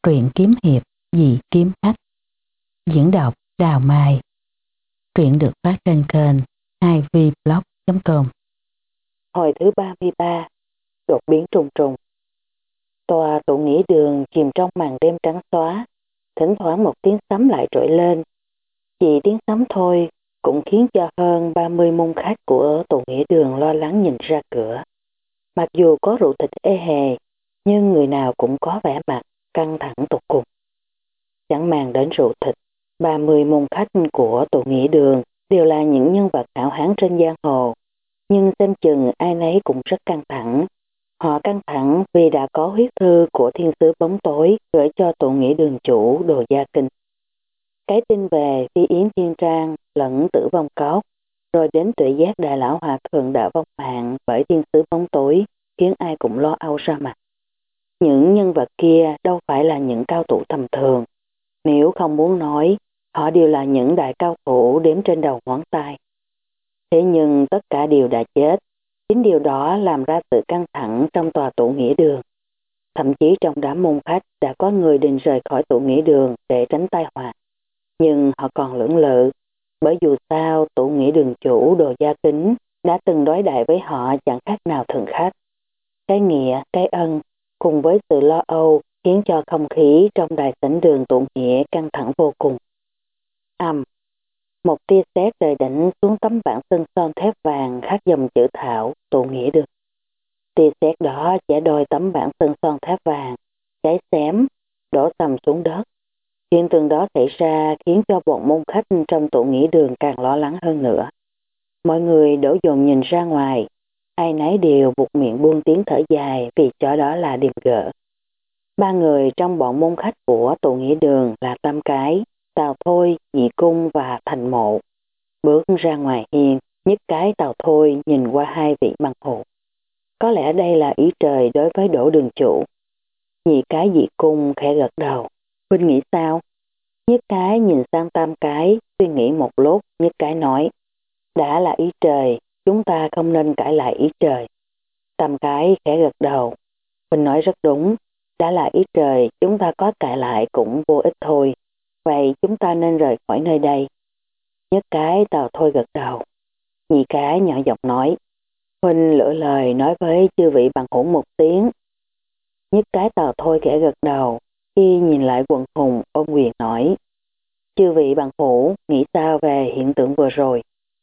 Truyện kiếm hiệp Dị Kiếm Khách. Diễn đọc Đào Mai. Truyện được phát trên kênh 2vblog.com. Hồi thứ 33. Đột biến trùng trùng. Tòa tụ nghĩa đường chìm trong màn đêm trắng xóa, thỉnh thoảng một tiếng sấm lại trỗi lên. Chỉ tiếng sấm thôi cũng khiến cho hơn 30 môn khách của tụ nghĩa đường lo lắng nhìn ra cửa. Mặc dù có rượu thịt ê hề, nhưng người nào cũng có vẻ mặt căng thẳng tột cùng. Chẳng màng đến rượu thịt, 30 môn khách của tụ nghĩa đường đều là những nhân vật hảo hán trên giang hồ. Nhưng xem chừng ai nấy cũng rất căng thẳng. Họ căng thẳng vì đã có huyết thư của thiên sứ bóng tối gửi cho tụ nghĩa đường chủ Đồ Gia Kinh. Cái tin về Phi Yến Thiên Trang lẫn Tử Vong Cốc, rồi đến Tuệ Giác Đại Lão Hòa Thượng đã vong mạng bởi thiên sứ bóng tối, khiến ai cũng lo âu ra mặt. Những nhân vật kia đâu phải là những cao thủ tầm thường. Nếu không muốn nói, họ đều là những đại cao thủ đếm trên đầu ngón tay. Thế nhưng tất cả đều đã chết. Chính điều đó làm ra sự căng thẳng trong tòa tụ nghĩa đường. Thậm chí trong đám môn khách đã có người định rời khỏi tụ nghĩa đường để tránh tai họa. Nhưng họ còn lưỡng lự, bởi dù sao tụ nghĩa đường chủ Đồ Gia Kính đã từng đối đãi với họ chẳng khác nào thường khách. Cái nghĩa, cái ân cùng với sự lo âu khiến cho không khí trong đại sảnh đường tụ nghĩa căng thẳng vô cùng. Một tia sét rơi đánh xuống tấm bảng sơn son thép vàng khắc dòng chữ thảo tụ nghĩa đường. Tia sét đó chẻ đôi tấm bảng sơn son thép vàng, cháy xém, đổ sầm xuống đất. Hiện tượng đó xảy ra khiến cho bọn môn khách trong tụ nghĩa đường càng lo lắng hơn nữa. Mọi người đổ dồn nhìn ra ngoài, ai nấy đều buột miệng buông tiếng thở dài vì chỗ đó là điềm gỡ. Ba người trong bọn môn khách của tụ nghĩa đường là Tam Cái, Tào Thôi, Nhị Cung và Thành Mộ. Bước ra ngoài hiên, nhất cái Tào Thôi nhìn qua hai vị bằng hữu. Có lẽ đây là ý trời đối với Đỗ đường chủ. Nhị cái Nhị Cung khẽ gật đầu. Huynh nghĩ sao? Nhất cái nhìn sang Tam Cái, suy nghĩ một lúc, nhất cái nói. Đã là ý trời, chúng ta không nên cãi lại ý trời. Tam Cái khẽ gật đầu. Huynh nói rất đúng, đã là ý trời, chúng ta có cãi lại cũng vô ích thôi. Vậy chúng ta nên rời khỏi nơi đây. Nhất cái Tào Thôi gật đầu. Nhị cái nhỏ giọng nói. Huynh lựa lời nói với chư vị bằng hữu một tiếng. Nhất cái Tào Thôi khẽ gật đầu. Khi nhìn lại quần hùng ôm quyền nói. Chư vị bằng hữu nghĩ sao về hiện tượng vừa rồi?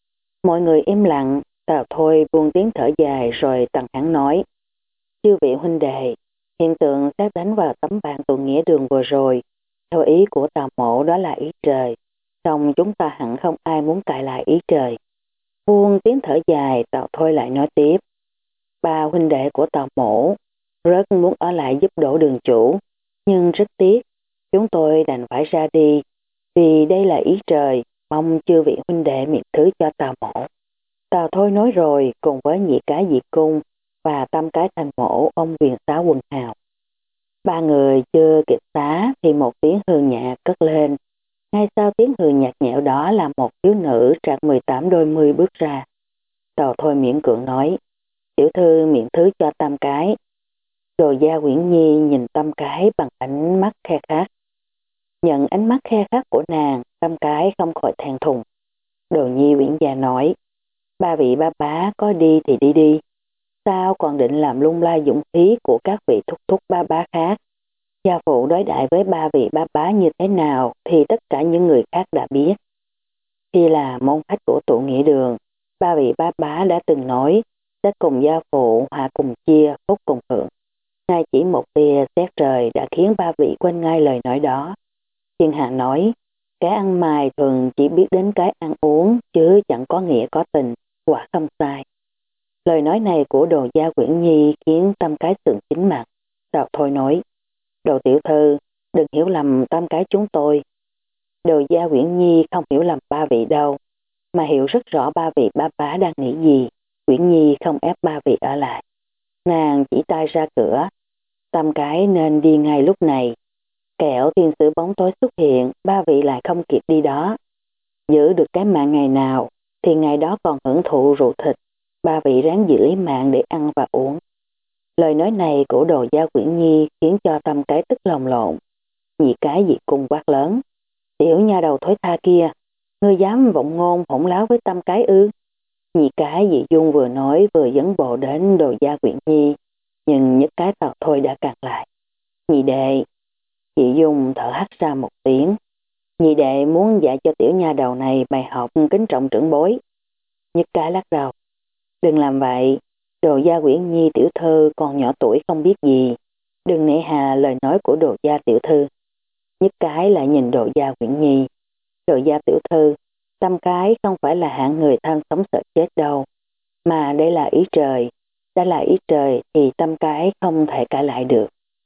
Mọi người im lặng. Tào Thôi buông tiếng thở dài rồi tằng hẳn nói. Chư vị huynh đệ, hiện tượng sét đánh vào tấm bảng tụ nghĩa đường vừa rồi, theo ý của Tào Mộ đó là ý trời. Xong chúng ta hẳn không ai muốn cãi lại ý trời. Buông tiếng thở dài, Tào Thôi lại nói tiếp. Ba huynh đệ của Tào Mộ rất muốn ở lại giúp Đỗ đường chủ, nhưng rất tiếc, chúng tôi đành phải ra đi, vì đây là ý trời, mong chư vị huynh đệ miễn thứ cho Tào Mộ. Tào Thôi nói rồi cùng với Nhị cái Nhị Cung và Tam cái Thành Mộ ông quyền xá quần hào. Ba người chưa kịp xá thì một tiếng hư nhạc cất lên. Ngay sau tiếng hư nhạt nhẽo đó là một thiếu nữ trạc 18 đôi mươi bước ra. Tào Thôi miễn cưỡng nói, tiểu thư miễn thứ cho Tam cái. Đồ Gia Uyển Nhi nhìn Tam cái bằng ánh mắt khe khát. Nhận ánh mắt khe khát của nàng, Tam cái không khỏi thẹn thùng. Đồ Nhi Uyển Gia nói, ba vị ba bá có đi thì đi đi. Sao còn định làm lung lay dũng khí của các vị thúc thúc ba bá khác? Gia phụ đối đãi với ba vị ba bá như thế nào thì tất cả những người khác đã biết. Khi là môn khách của tụ nghĩa đường, ba vị ba bá đã từng nói sẽ cùng gia phụ hạ cùng chia, phúc cùng hưởng. Ngay chỉ một tia sét trời đã khiến ba vị quên ngay lời nói đó. Thiên Hạ nói, cái ăn mày thường chỉ biết đến cái ăn uống chứ chẳng có nghĩa có tình, quả không sai. Lời nói này của Đồ Gia Uyển Nhi khiến Tam cái sượng chính mặt. Tào Thôi nói, Đồ tiểu thư, đừng hiểu lầm Tam cái chúng tôi. Đồ Gia Uyển Nhi không hiểu lầm ba vị đâu, mà hiểu rất rõ ba vị ba bá đang nghĩ gì. Uyển Nhi không ép ba vị ở lại. Nàng chỉ tay ra cửa. Tam cái nên đi ngay lúc này. Kẻo thiên sứ bóng tối xuất hiện, ba vị lại không kịp đi đó. Giữ được cái mạng ngày nào, thì ngày đó còn hưởng thụ rượu thịt. Ba vị ráng giữ lấy mạng để ăn và uống. Lời nói này của Đồ Gia Uyển Nhi khiến cho Tam cái tức lòng lộn. Nhị cái dị cung quát lớn. Tiểu nha đầu thối tha kia, ngươi dám vọng ngôn hỗn láo với Tam cái ư? Nhị cái dị dung vừa nói vừa dẫn bộ đến Đồ Gia Quyển Nhi, nhưng Nhất cái Tào Thôi đã cản lại. Nhị đệ, dị dung thở hắt ra một tiếng. Nhị đệ muốn dạy cho tiểu nha đầu này bài học kính trọng trưởng bối. Nhất cái lắc đầu. Đừng làm vậy, Đồ Gia Quyển Nhi tiểu thư còn nhỏ tuổi không biết gì. Đừng nể hà lời nói của Đồ Gia tiểu thư. Nhất cái lại nhìn Đồ Gia Quyển Nhi. Đồ Gia tiểu thư, Tam cái không phải là hạng người tham sống sợ chết đâu. Mà đây là ý trời. Đã là ý trời thì Tam cái không thể cãi lại được.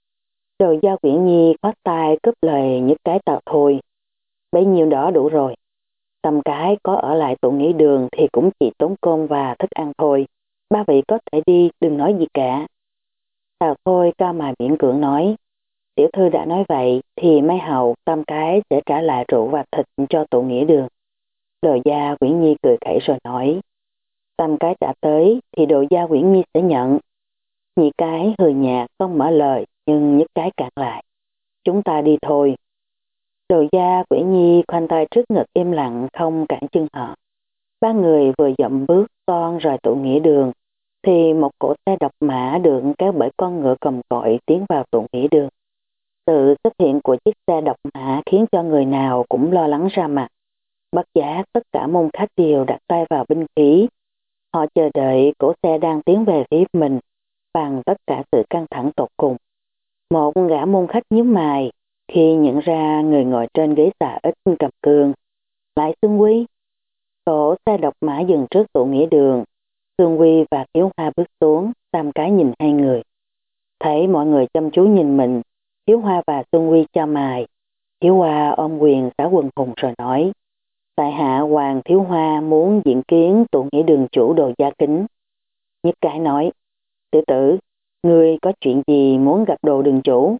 Đồ Gia Quyển Nhi khoát tay cướp lời Nhất cái Tào Thôi. Bấy nhiêu đó đủ rồi. Tam cái có ở lại tụ nghỉ đường thì cũng chỉ tốn cơm và thức ăn thôi. Ba vị có thể đi, đừng nói gì cả. Tào Thôi cao mày miễn cưỡng nói. Tiểu thư đã nói vậy thì mấy hầu Tam cái sẽ trả lại rượu và thịt cho tụ nghĩa đường. Đồ Gia Quyển Nhi cười khẩy rồi nói. Tam cái đã tới thì Đồ Gia Quyển Nhi sẽ nhận. Nhị cái hừ nhạt không mở lời nhưng Nhất cái cản lại. Chúng ta đi thôi. Đồ Gia Quyển Nhi khoanh tay trước ngực im lặng không cản chân họ. Ba người vừa dậm bước toan rời tụ nghĩa đường thì một cỗ xe độc mã được kéo bởi con ngựa cầm còi tiến vào tụ nghĩa đường. Sự xuất hiện của chiếc xe độc mã khiến cho người nào cũng lo lắng ra mặt. Bất giác tất cả môn khách đều đặt tay vào binh khí. Họ chờ đợi cỗ xe đang tiến về phía mình bằng tất cả sự căng thẳng tột cùng. Một gã môn khách nhíu mày khi nhận ra người ngồi trên ghế xà ít cầm cương. Lại Xuân Quy. Cỗ xe độc mã dừng trước tụ nghĩa đường. Xuân Quy và Thiếu Hoa bước xuống, Tam cái nhìn hai người. Thấy mọi người chăm chú nhìn mình, Thiếu Hoa và Xuân Quy chau mày. Thiếu Hoa ôm quyền xả quần hùng rồi nói. Tại hạ Hoàng Thiếu Hoa muốn diện kiến tụ nghĩa đường chủ Đồ Gia Kính. Nhất cái nói. Tiểu tử, ngươi có chuyện gì muốn gặp Đồ đường chủ?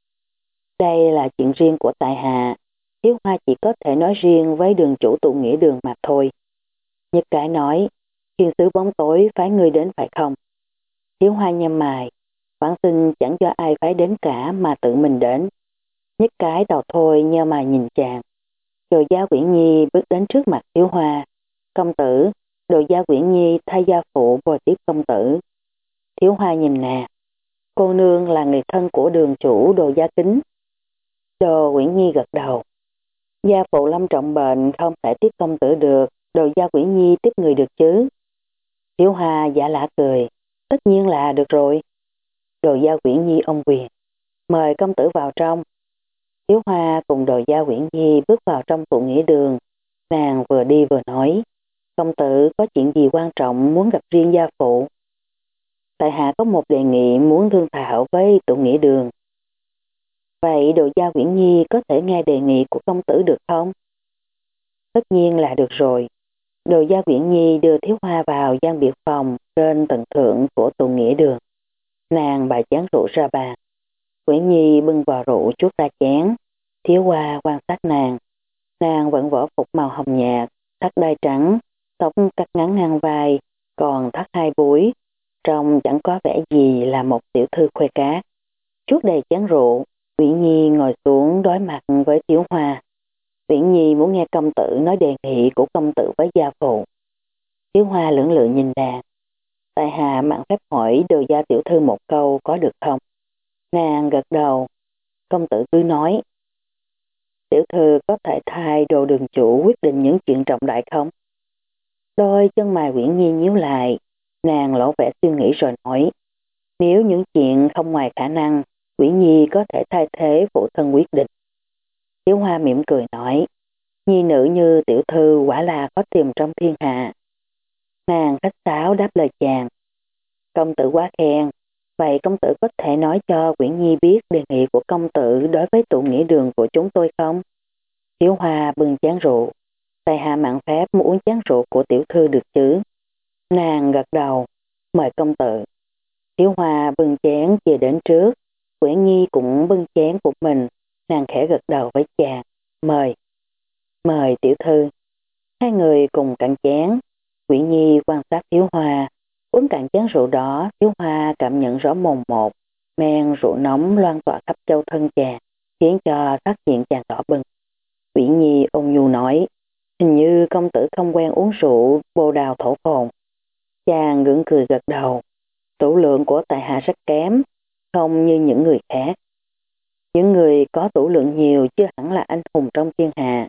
Đây là chuyện riêng của tại hạ. Thiếu Hoa chỉ có thể nói riêng với đường chủ tụ nghĩa đường mà thôi. Nhất cái nói. Thiên sứ bóng tối phái ngươi đến phải không? Thiếu Hoa nhăn mày. Bản sinh chẳng do ai phái đến cả mà tự mình đến. Nhất cái Tào Thôi nheo mày nhìn chàng. Đồ Gia Quyển Nhi bước đến trước mặt Thiếu Hoa. Công tử, Đồ Gia Quyển Nhi thay gia phụ bồi tiếp công tử. Thiếu Hoa nhìn nè. Cô nương là người thân của đường chủ Đồ Gia Kính. Đồ Quyển Nhi gật đầu. Gia phụ lâm trọng bệnh không thể tiếp công tử được. Đồ Gia Quyển Nhi tiếp người được chứ? Thiếu Hoa giả lả cười. Tất nhiên là được rồi. Đồ Gia Quyển Nhi ôm quyền. Mời công tử vào trong. Thiếu Hoa cùng Đồ Gia Quyển Nhi bước vào trong tụ nghĩa đường. Nàng vừa đi vừa nói. Công tử có chuyện gì quan trọng muốn gặp riêng gia phụ? Tại hạ có một đề nghị muốn thương thảo với tụ nghĩa đường. Vậy Đồ Gia Quyển Nhi có thể nghe đề nghị của công tử được không? Tất nhiên là được rồi. Đồ Gia Quyển Nhi đưa Thiếu Hoa vào gian biệt phòng trên tầng thượng của tụ nghĩa đường. Nàng bày chén rượu ra bàn. Quyển Nhi bưng vào rượu chuốt ra chén. Thiếu Hoa quan sát nàng. Nàng vẫn võ phục màu hồng nhạt, thắt đai trắng, tóc cắt ngắn ngang vai, còn thắt hai búi. Trông chẳng có vẻ gì là một tiểu thư khuê cát. Chuốt đầy chén rượu, Uyển Nhi ngồi xuống đối mặt với Thiếu Hoa. Uyển Nhi muốn nghe công tử nói đề nghị của công tử với gia phụ. Thiếu Hoa lưỡng lự nhìn nàng. Tại hạ mạn phép hỏi Đồ Gia tiểu thư một câu có được không? Nàng gật đầu. Công tử cứ nói. Tiểu thư có thể thay Đồ đường chủ quyết định những chuyện trọng đại không? Đôi chân mày Uyển Nhi nhíu lại. Nàng lộ vẻ suy nghĩ rồi nói. Nếu những chuyện không ngoài khả năng, Uyển Nhi có thể thay thế phụ thân quyết định. Thiếu Hoa mỉm cười nói. Nhi nữ như tiểu thư quả là có tìm trong thiên hạ. Nàng khách sáo đáp lời chàng. Công tử quá khen. Vậy công tử có thể nói cho Uyển Nhi biết đề nghị của công tử đối với tụ nghĩa đường của chúng tôi không? Thiếu Hoa bưng chén rượu. Tại hạ mạn phép muốn uống chén rượu của tiểu thư được chứ? Nàng gật đầu. Mời công tử. Thiếu Hoa bưng chén về đến trước. Uyển Nhi cũng bưng chén của mình. Nàng khẽ gật đầu với chàng. Mời. Mời tiểu thư. Hai người cùng cạn chén. Uyển Nhi quan sát Thiếu Hoa. Uống cạn chén rượu đó, Thiếu Hoa cảm nhận rõ mồn một. Men rượu nóng loan tỏa khắp châu thân chàng. khiến cho sắc diện chàng đỏ bừng. Uyển Nhi ôn nhu nói, hình như công tử không quen uống rượu bồ đào thổ phồn. Chàng gượng cười gật đầu, tửu lượng của tại hạ rất kém, không như những người khác. Những người có tửu lượng nhiều chưa hẳn là anh hùng trong thiên hạ.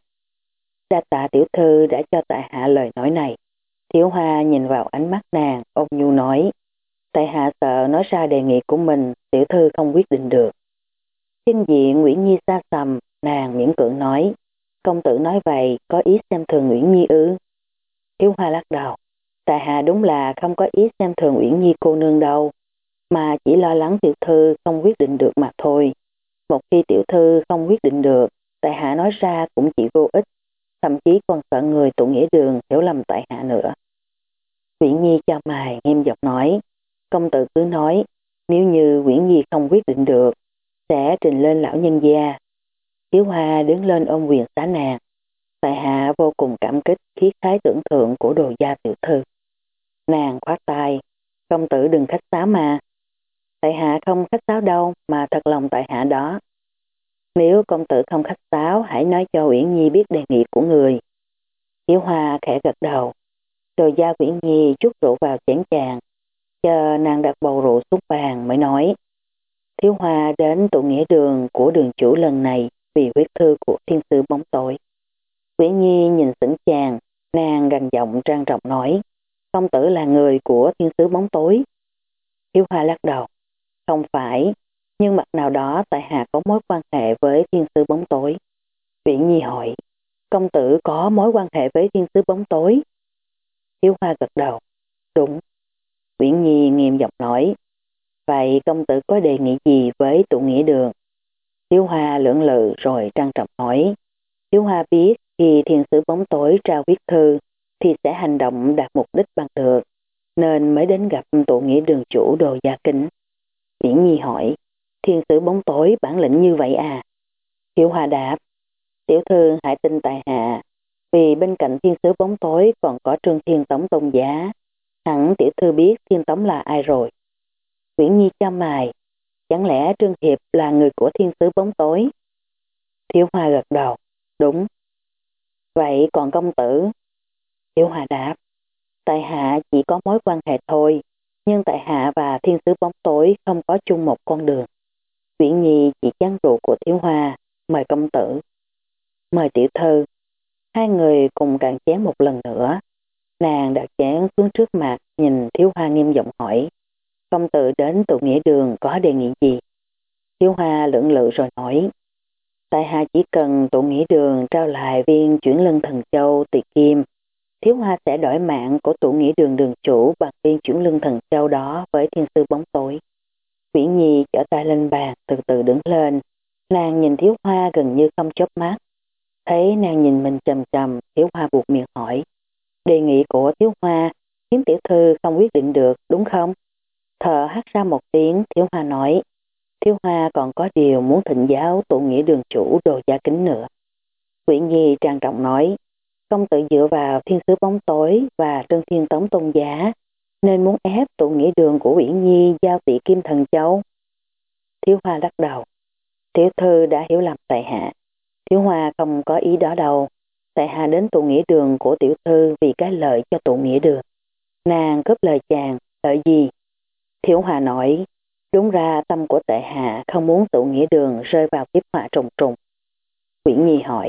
Đa tạ tiểu thư đã cho tại hạ lời nói này. Thiếu Hoa nhìn vào ánh mắt nàng, ôn nhu nói, tại hạ sợ nói ra đề nghị của mình, tiểu thư không quyết định được. Chân diện Uyển Nhi xa xăm, nàng miễn cưỡng nói, công tử nói vậy có ý xem thường Uyển Nhi ư? Thiếu Hoa lắc đầu, tại hạ đúng là không có ý xem thường Uyển Nhi cô nương đâu, mà chỉ lo lắng tiểu thư không quyết định được mà thôi. Một khi tiểu thư không quyết định được, tại hạ nói ra cũng chỉ vô ích, thậm chí còn sợ người tụ nghĩa đường hiểu lầm tại hạ nữa. Uyển Nhi chau mày nghiêm giọng nói, công tử cứ nói, nếu như Uyển Nhi không quyết định được, sẽ trình lên lão nhân gia. Thiếu Hoa đứng lên ôm quyền xá nàng, tại hạ vô cùng cảm kích khí khái tưởng thượng của Đồ gia tiểu thư. Nàng khoát tay, công tử đừng khách sáo mà. Tại hạ không khách sáo đâu, mà thật lòng tại hạ đó. Nếu công tử không khách sáo, hãy nói cho Uyển Nhi biết đề nghị của người. Thiếu Hoa khẽ gật đầu, rồi giao Uyển Nhi chút rượu vào chén chàng, chờ nàng đặt bầu rượu xuống bàn mới nói. Thiếu Hoa đến tụ nghĩa đường của đường chủ lần này vì huyết thư của thiên sư bóng tối. Uyển Nhi nhìn sững chàng, nàng gằn giọng trang trọng nói, công tử là người của thiên sứ bóng tối. Thiếu Hoa lắc đầu, không phải, nhưng mặt nào đó tại hạ có mối quan hệ với thiên sứ bóng tối. Uyển Nhi hỏi, công tử có mối quan hệ với thiên sứ bóng tối? Thiếu Hoa gật đầu, đúng. Uyển Nhi nghiêm giọng nói, vậy công tử có đề nghị gì với tụ nghĩa đường? Thiếu Hoa lưỡng lự rồi trang trọng nói, Thiếu Hoa biết khi thiên sứ bóng tối trao viết thư thì sẽ hành động đạt mục đích bằng được, nên mới đến gặp tụ nghĩa đường chủ Đồ Gia Kính. Uyển Nhi hỏi, thiên sứ bóng tối bản lĩnh như vậy à? Thiếu Hoa đáp, tiểu thư hãy tin tại hạ, vì bên cạnh thiên sứ bóng tối còn có Trương Thiên Tống tôn giá, hẳn tiểu thư biết Thiên Tống là ai rồi. Uyển Nhi chau mày, chẳng lẽ Trương Hiệp là người của thiên sứ bóng tối? Thiếu Hoa gật đầu, đúng. Vậy còn công tử? Thiếu Hoa đáp, tại hạ chỉ có mối quan hệ thôi, nhưng tại hạ và thiên sứ bóng tối không có chung một con đường. Uyển Nhi chỉ chán rượu của Thiếu Hoa, mời công tử. Mời tiểu thư. Hai người cùng cạn chén một lần nữa. Nàng đặt chén xuống trước mặt, nhìn Thiếu Hoa nghiêm giọng hỏi, công tử đến tụ nghĩa đường có đề nghị gì? Thiếu Hoa lưỡng lự rồi nói, tại hạ chỉ cần tụ nghĩa đường trao lại viên chuyển lân thần châu Tỳ Kim, Thiếu Hoa sẽ đổi mạng của tụ nghĩa đường đường chủ bằng viên chuyển lưng thần châu đó với thiên sư bóng tối. Uyển Nhi trở tay lên bàn, từ từ đứng lên. Nàng nhìn Thiếu Hoa gần như không chớp mắt. Thấy nàng nhìn mình chầm chầm, Thiếu Hoa buộc miệng hỏi, đề nghị của Thiếu Hoa khiến tiểu thư không quyết định được, đúng không? Thở hắt ra một tiếng, Thiếu Hoa nói, Thiếu Hoa còn có điều muốn thịnh giáo tụ nghĩa đường chủ Đồ Gia Kính nữa. Uyển Nhi trang trọng nói, công tử dựa vào thiên sứ bóng tối và Trương Thiên Tống tôn giá, nên muốn ép tụ nghĩa đường của Uyển Nhi giao Tỷ Kim Thần Châu. Thiếu Hoa lắc đầu, tiểu thư đã hiểu lầm tại hạ. Thiếu Hoa không có ý đó đâu. Tại hạ đến tụ nghĩa đường của tiểu thư vì cái lợi cho tụ nghĩa đường. Nàng cướp lời chàng, lợi gì? Thiếu Hoa nói, đúng ra tâm của tại hạ không muốn tụ nghĩa đường rơi vào kiếp họa trùng trùng. Uyển Nhi hỏi,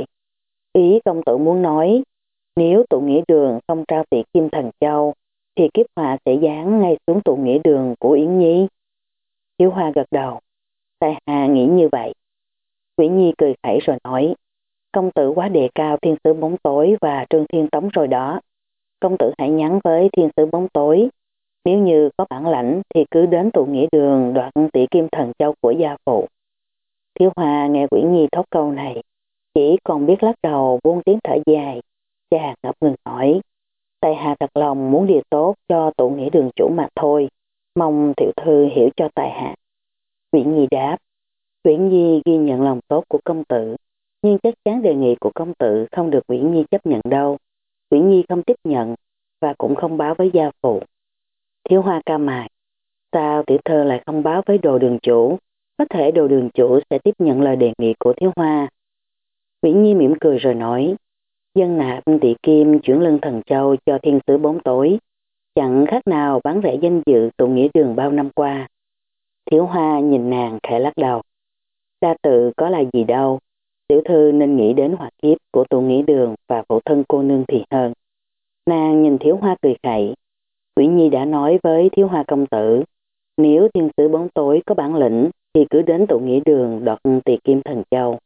ý công tử muốn nói, nếu tụ nghĩa đường không trao Tỷ Kim Thần Châu, thì kiếp họa sẽ giáng ngay xuống tụ nghĩa đường của Uyển Nhi. Thiếu Hoa gật đầu, tại hạ nghĩ như vậy. Uyển Nhi cười khẩy rồi nói, công tử quá đề cao thiên sứ bóng tối và Trương Thiên Tống rồi đó. Công tử hãy nhắn với thiên sứ bóng tối, nếu như có bản lãnh thì cứ đến tụ nghĩa đường đoạt Tỷ Kim Thần Châu của gia phụ. Thiếu Hoa nghe Uyển Nhi thốt câu này, chỉ còn biết lắc đầu buông tiếng thở dài. Chàng ngập ngừng hỏi, tại hạ thật lòng muốn điều tốt cho tụ nghĩa đường chủ mà thôi, mong tiểu thư hiểu cho tại hạ. Uyển Nhi đáp, Uyển Nhi ghi nhận lòng tốt của công tử, nhưng chắc chắn đề nghị của công tử không được Uyển Nhi chấp nhận đâu. Uyển Nhi không tiếp nhận và cũng không báo với gia phụ. Thiếu Hoa ca mày, sao tiểu thư lại không báo với Đồ đường chủ, có thể Đồ đường chủ sẽ tiếp nhận lời đề nghị của Thiếu Hoa. Uyển Nhi mỉm cười rồi nói, dân nạp Tỵ Kim chuyển lưng Thần Châu cho thiên sứ bóng tối, chẳng khác nào bán rẻ danh dự tụ nghĩa đường bao năm qua. Thiếu Hoa nhìn nàng khẽ lắc đầu. Đa tự có là gì đâu, tiểu thư nên nghĩ đến hoạt kiếp của tụ nghĩa đường và phụ thân cô nương thì hơn. Nàng nhìn Thiếu Hoa cười khẩy. Uyển Nhi đã nói với Thiếu Hoa công tử, nếu thiên sứ bóng tối có bản lĩnh thì cứ đến tụ nghĩa đường đoạt Tỳ Kim Thần Châu.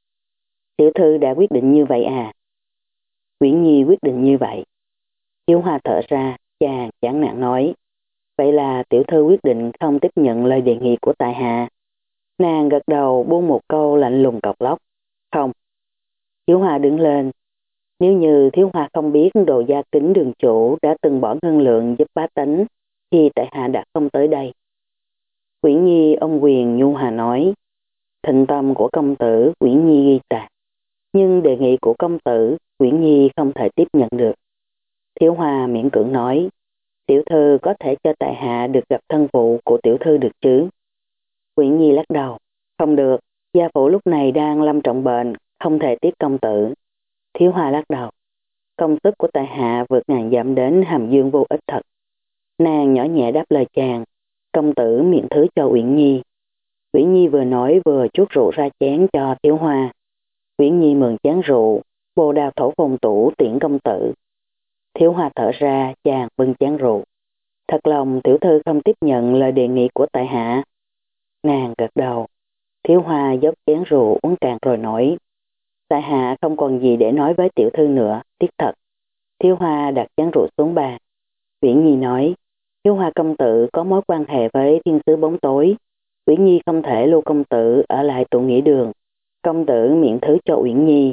Tiểu thư đã quyết định như vậy à? Uyển Nhi quyết định như vậy. Thiếu Hoa thở ra, chàng chán nản nói, vậy là tiểu thư quyết định không tiếp nhận lời đề nghị của tại hạ. Nàng gật đầu buông một câu lạnh lùng cọc lóc. Không. Thiếu Hoa đứng lên. Nếu như Thiếu Hoa không biết Đồ Gia Kính đường chủ đã từng bỏ ngân lượng giúp bá tánh, thì tại hạ đã không tới đây. Uyển Nhi ông quyền nhu hòa nói, thịnh tâm của công tử Uyển Nhi ghi tạc, nhưng đề nghị của công tử Uyển Nhi không thể tiếp nhận được. Thiếu Hoa miễn cưỡng nói, tiểu thư có thể cho tại hạ được gặp thân phụ của tiểu thư được chứ? Uyển Nhi lắc đầu, không được, gia phụ lúc này đang lâm trọng bệnh, không thể tiếp công tử. Thiếu Hoa lắc đầu, công sức của tại hạ vượt ngàn dặm đến Hàm Dương vô ích thật. Nàng nhỏ nhẹ đáp lời chàng, công tử miễn thứ cho Uyển Nhi. Uyển Nhi vừa nói vừa chuốt rượu ra chén cho Thiếu Hoa. Uyển Nhi mượn chén rượu, bồ đào thổ phồn tủ tiễn công tử. Thiếu Hoa thở ra, chàng bưng chén rượu. Thật lòng tiểu thư không tiếp nhận lời đề nghị của tại hạ. Nàng gật đầu. Thiếu Hoa dốc chén rượu uống cạn rồi nói, tại hạ không còn gì để nói với tiểu thư nữa, tiếc thật. Thiếu Hoa đặt chén rượu xuống bàn. Uyển Nhi nói, Thiếu Hoa công tử có mối quan hệ với thiên sứ bóng tối. Uyển Nhi không thể lưu công tử ở lại tụ nghĩa đường. Công tử miễn thứ cho Uyển Nhi.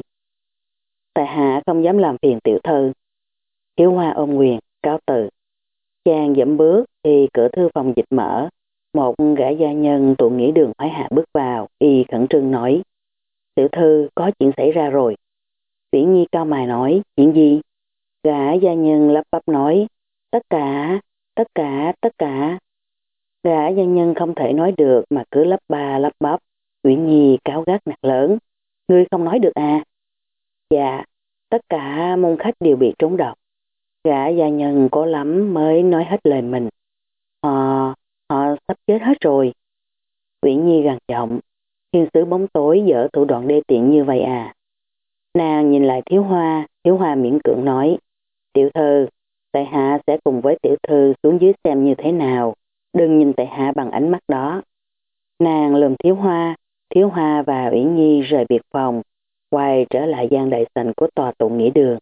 Tại hạ không dám làm phiền tiểu thư. Thiếu Hoa ôm quyền, cáo từ. Chàng dẫm bước thì cửa thư phòng dịch mở. Một gã gia nhân tụ nghĩa đường Hoái Hạ bước vào, y khẩn trương nói, tiểu thư có chuyện xảy ra rồi. Uyển Nhi cao mày nói, chuyện gì? Gã gia nhân lắp bắp nói, tất cả. Gã gia nhân không thể nói được mà cứ lắp ba lắp bắp. Uyển Nhi cáo gắt nạt lớn, ngươi không nói được à? Dạ, tất cả môn khách đều bị trúng độc. Gã gia nhân cố lắm mới nói hết lời mình. Họ sắp chết hết rồi. Uyển Nhi gằn giọng, thiên sứ bóng tối dở thủ đoạn đê tiện như vậy à? Nàng nhìn lại Thiếu Hoa miễn cưỡng nói, tiểu thư, tại hạ sẽ cùng với tiểu thư xuống dưới xem như thế nào, đừng nhìn tại hạ bằng ánh mắt đó. Nàng lườm Thiếu Hoa và Uyển Nhi rời biệt phòng, quay trở lại gian đại sảnh của tòa tụ nghĩa đường.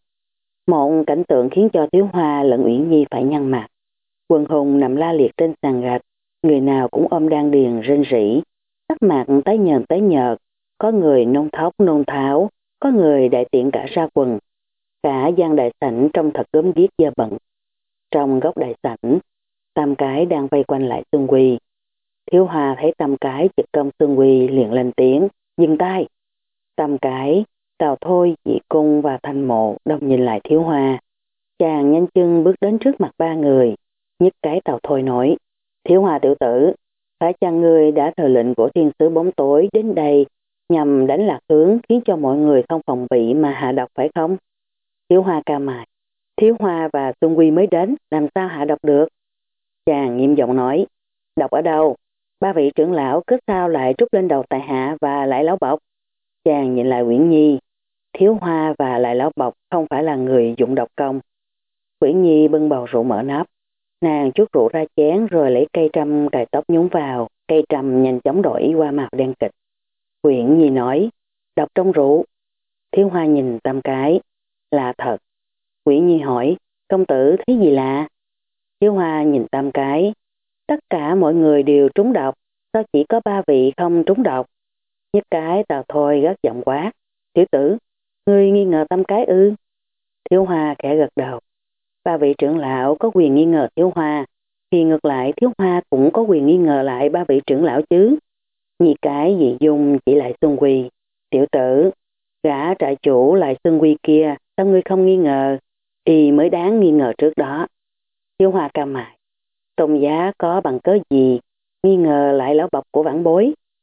Một cảnh tượng khiến cho Thiếu Hoa lẫn Uyển Nhi phải nhăn mặt. Quần hùng nằm la liệt trên sàn gạch, người nào cũng ôm đan điền rên rỉ, sắc mặt tái nhợt, có người nôn thốc nôn tháo, có người đại tiện cả ra quần. Cả gian đại sảnh trông thật gớm ghiếc dơ bẩn. Trong góc đại sảnh, Tam Cái đang vây quanh lại Xương Quy. Thiếu Hoa thấy Tam Cái chực công Xương Quy liền lên tiếng, dừng tay. Tam Cái, Tào Thôi, Dị Cung và Thanh Mộ đồng nhìn lại Thiếu Hoa. Chàng nhanh chân bước đến trước mặt ba người, nhấc cái Tào Thôi nói, Thiếu Hoa tiểu tử, phải chăng ngươi đã thờ lệnh của thiên sứ bóng tối đến đây nhằm đánh lạc hướng khiến cho mọi người không phòng bị mà hạ độc phải không? Thiếu Hoa ca mày, Thiếu Hoa và Xuân Quy mới đến, làm sao hạ độc được? Chàng nghiêm giọng nói, độc ở đâu? Ba vị trưởng lão cứ sao lại trút lên đầu tại hạ và lại lão bọc? Chàng nhìn lại Uyển Nhi, Thiếu Hoa và lại lão bọc không phải là người dụng độc công. Uyển Nhi bưng bầu rượu mở nắp, nàng chút rượu ra chén rồi lấy cây trâm cài tóc nhúng vào, cây trâm nhanh chóng đổi qua màu đen kịch. Uyển Nhi nói, độc trong rượu. Thiếu Hoa nhìn Tam Cái, là thật. Uyển Nhi hỏi, công tử thấy gì lạ? Thiếu Hoa nhìn Tam Cái, tất cả mọi người đều trúng độc, sao chỉ có ba vị không trúng độc? Nhất Cái Tào Thôi gắt giọng quát, tiểu tử, ngươi nghi ngờ Tam Cái ư? Thiếu Hoa khẽ gật đầu. Ba vị trưởng lão có quyền nghi ngờ Thiếu Hoa, thì ngược lại Thiếu Hoa cũng có quyền nghi ngờ lại ba vị trưởng lão chứ. Nhị Cái Dị Dung chỉ lại Xuân Quy, tiểu tử, gã trại chủ lại Xuân Quy kia, sao ngươi không nghi ngờ? Y mới đáng nghi ngờ trước đó. Thiếu Hoa ca mày, Tôn giá có bằng cớ gì nghi ngờ lại lão bọc của vãn bối?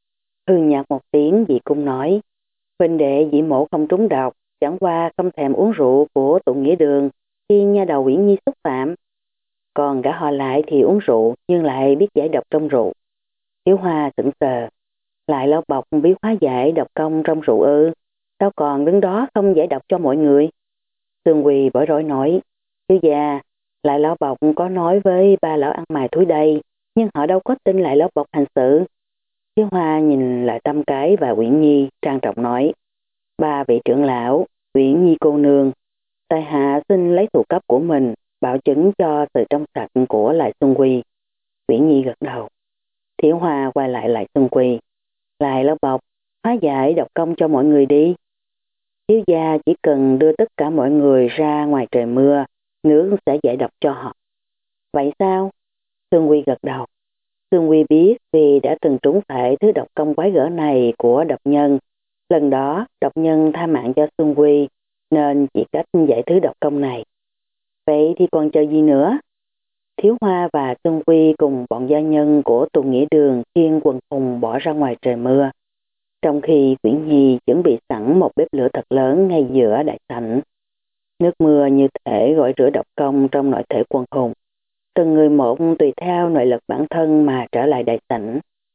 Hư nhạt một tiếng, Dị Cung nói, huynh đệ Dị Mộ không trúng độc, chẳng qua không thèm uống rượu của tụ nghĩa đường khi nha đầu Uyển Nhi xúc phạm. Còn gã họ Lại thì uống rượu nhưng lại biết giải độc trong rượu. Thiếu Hoa sững sờ, Lại Lão Bộc biết hóa giải độc công trong rượu ư? Sao còn đứng đó không giải độc cho mọi người? Sương Quỳ bối rối nói, thiếu gia, Lại Lão Bộc có nói với ba lão ăn mày thúi đây, nhưng họ đâu có tin Lại Lão Bộc hành sự. Thiếu Hoa nhìn lại Tâm Cái và Uyển Nhi trang trọng nói, ba vị trưởng lão, Uyển Nhi cô nương, tại hạ xin lấy thủ cấp của mình bảo chứng cho sự trong sạch của Lại Xuân Quy. Uyển Nhi gật đầu. Thiếu Hoa quay lại Lại Xuân Quy, Lại Lão Bộc, hóa giải độc công cho mọi người đi. Thiếu gia chỉ cần đưa tất cả mọi người ra ngoài trời mưa, nước sẽ giải độc cho họ. Vậy sao? Sương Quy gật đầu. Sương Quy biết vì đã từng trúng phải thứ độc công quái gở này của độc nhân. Lần đó độc nhân tha mạng cho Sương Quy nên chỉ cách giải thứ độc công này. Vậy thì còn chờ gì nữa? Thiếu Hoa và Sương Quy cùng bọn gia nhân của tù nghĩa đường khiêng quần hùng bỏ ra ngoài trời mưa. Trong khi Uyển Nhi chuẩn bị sẵn một bếp lửa thật lớn ngay giữa đại sảnh. Nước mưa như thể gội rửa độc công trong nội thể quần hùng. Từng người một tùy theo nội lực bản thân mà trở lại đại sảnh.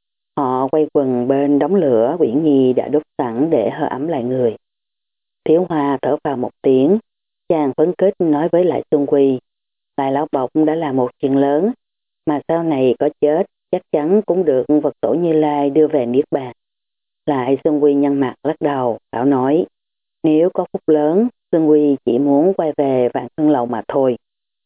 Họ quay quần bên đống lửa Uyển Nhi đã đốt sẵn để hơi ấm lại người. Thiếu Hoa thở vào một tiếng, chàng phấn khích nói với Lại Xuân Quy, Lại Lão Bộc đã là một chuyện lớn, mà sau này có chết chắc chắn cũng được Phật tổ Như Lai đưa về Niết Bàn. Lại Xuân Quy nhăn mặt lắc đầu, bảo nói, nếu có phúc lớn, Xuân Quy chỉ muốn quay về Vạn Hưng Lầu mà thôi.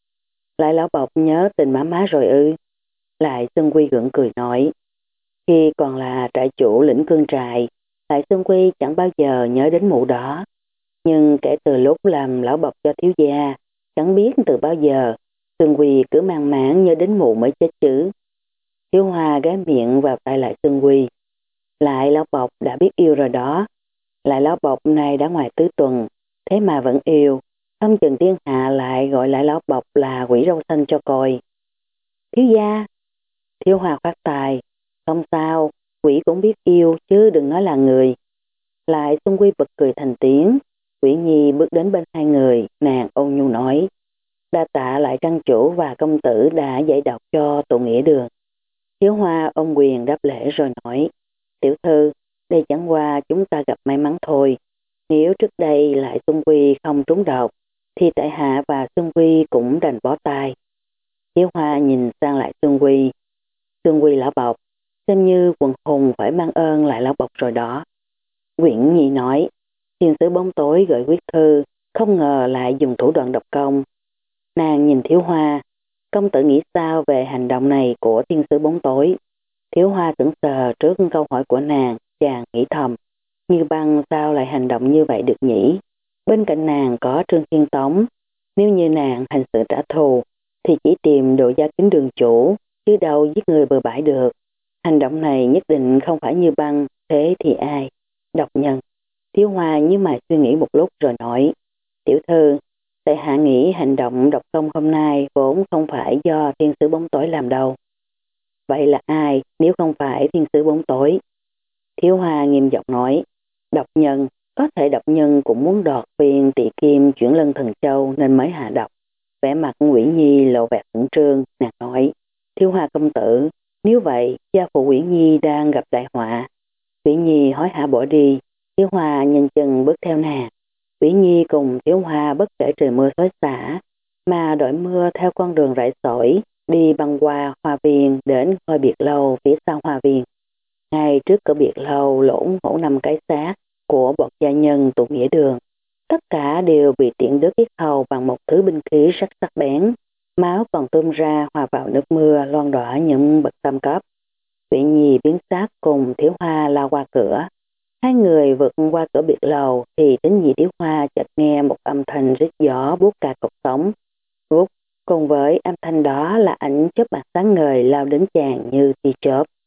Lại Lão Bộc nhớ tình má má rồi ư? Lại Xuân Quy gượng cười nói, khi còn là trại chủ lĩnh cương trại, Lại Xuân Quy chẳng bao giờ nhớ đến mụ đó. Nhưng kể từ lúc làm lão bộc cho thiếu gia, chẳng biết từ bao giờ, Xuân Quy cứ mang máng nhớ đến mụ mới chết chứ. Thiếu Hoa ghé miệng vào tay Lại Xuân Quy. Lại Lão Bộc đã biết yêu rồi đó. Lại Lão Bộc này đã ngoài tứ tuần, thế mà vẫn yêu. Không chừng thiên hạ lại gọi Lại Lão Bộc là quỷ râu xanh cho coi. Thiếu gia. Thiếu Hoa khoát tay. Không sao, quỷ cũng biết yêu chứ đừng nói là người. Lại Xuân Quy bật cười thành tiếng. Uyển Nhi bước đến bên hai người, nàng ôn nhu nói, đa tạ Lại trang chủ và công tử đã giải độc cho tụ nghĩa đường. Thiếu Hoa ôm quyền đáp lễ rồi nói, tiểu thư, đây chẳng qua chúng ta gặp may mắn thôi. Nếu trước đây Lại Xuân Quy không trúng độc, thì tại hạ và Xuân Quy cũng đành bó tay. Thiếu Hoa nhìn sang Lại Xuân Quy. Xuân Quy lão bộc, xem như quần hùng phải mang ơn Lại lão bộc rồi đó. Uyển Nhi nói, thiên sứ bóng tối gửi quyết thư, không ngờ lại dùng thủ đoạn độc công. Nàng nhìn Thiếu Hoa, công tử nghĩ sao về hành động này của thiên sứ bóng tối? Thiếu Hoa sững sờ trước câu hỏi của nàng, chàng nghĩ thầm, Như Băng sao lại hành động như vậy được nhỉ? Bên cạnh nàng có Trương Thiên Tống, nếu như nàng hành sự trả thù, thì chỉ tìm Độ Gia Kính đường chủ, chứ đâu giết người bừa bãi được. Hành động này nhất định không phải Như Băng, thế thì ai? Độc nhân. Thiếu Hoa như mày suy nghĩ một lúc rồi nói, tiểu thư, tại hạ nghĩ hành động độc công hôm nay vốn không phải do thiên sứ bóng tối làm đâu. Vậy là ai nếu không phải thiên sứ bóng tối? Thiếu Hoa nghiêm giọng nói, độc nhân, có thể độc nhân cũng muốn đoạt viên Tị Kim chuyển lân thần châu nên mới hạ độc. Vẻ mặt Uyển Nhi lộ vẻ khẩn trương, nàng nói, Thiếu Hoa công tử, nếu vậy gia phụ Uyển Nhi đang gặp đại họa. Uyển Nhi hối hả bỏ đi. Thiếu Hoa nhanh chân bước theo nàng. Uyển Nhi cùng Thiếu Hoa bất kể trời mưa xối xả, mà đội mưa theo con đường rải sỏi, đi băng qua hoa viên đến ngôi biệt lâu phía sau hoa viên. Ngay trước cửa biệt lâu lỗn hổ 5 cái xác của bọn gia nhân tụ nghĩa đường. Tất cả đều bị tiện đứt yết hầu bằng một thứ binh khí rất sắc bén. Máu còn tuôn ra hòa vào nước mưa loang đỏ những bậc tam cấp. Uyển Nhi biến sắc cùng Thiếu Hoa lao qua cửa. Hai người vượt qua cửa biệt lầu thì đến nhị Thiếu Hoa chợt nghe một âm thanh rít gió buốt cả cột sống. Rút, cùng với âm thanh đó là ảnh chớp bạc sáng ngời lao đến chàng như tia chớp.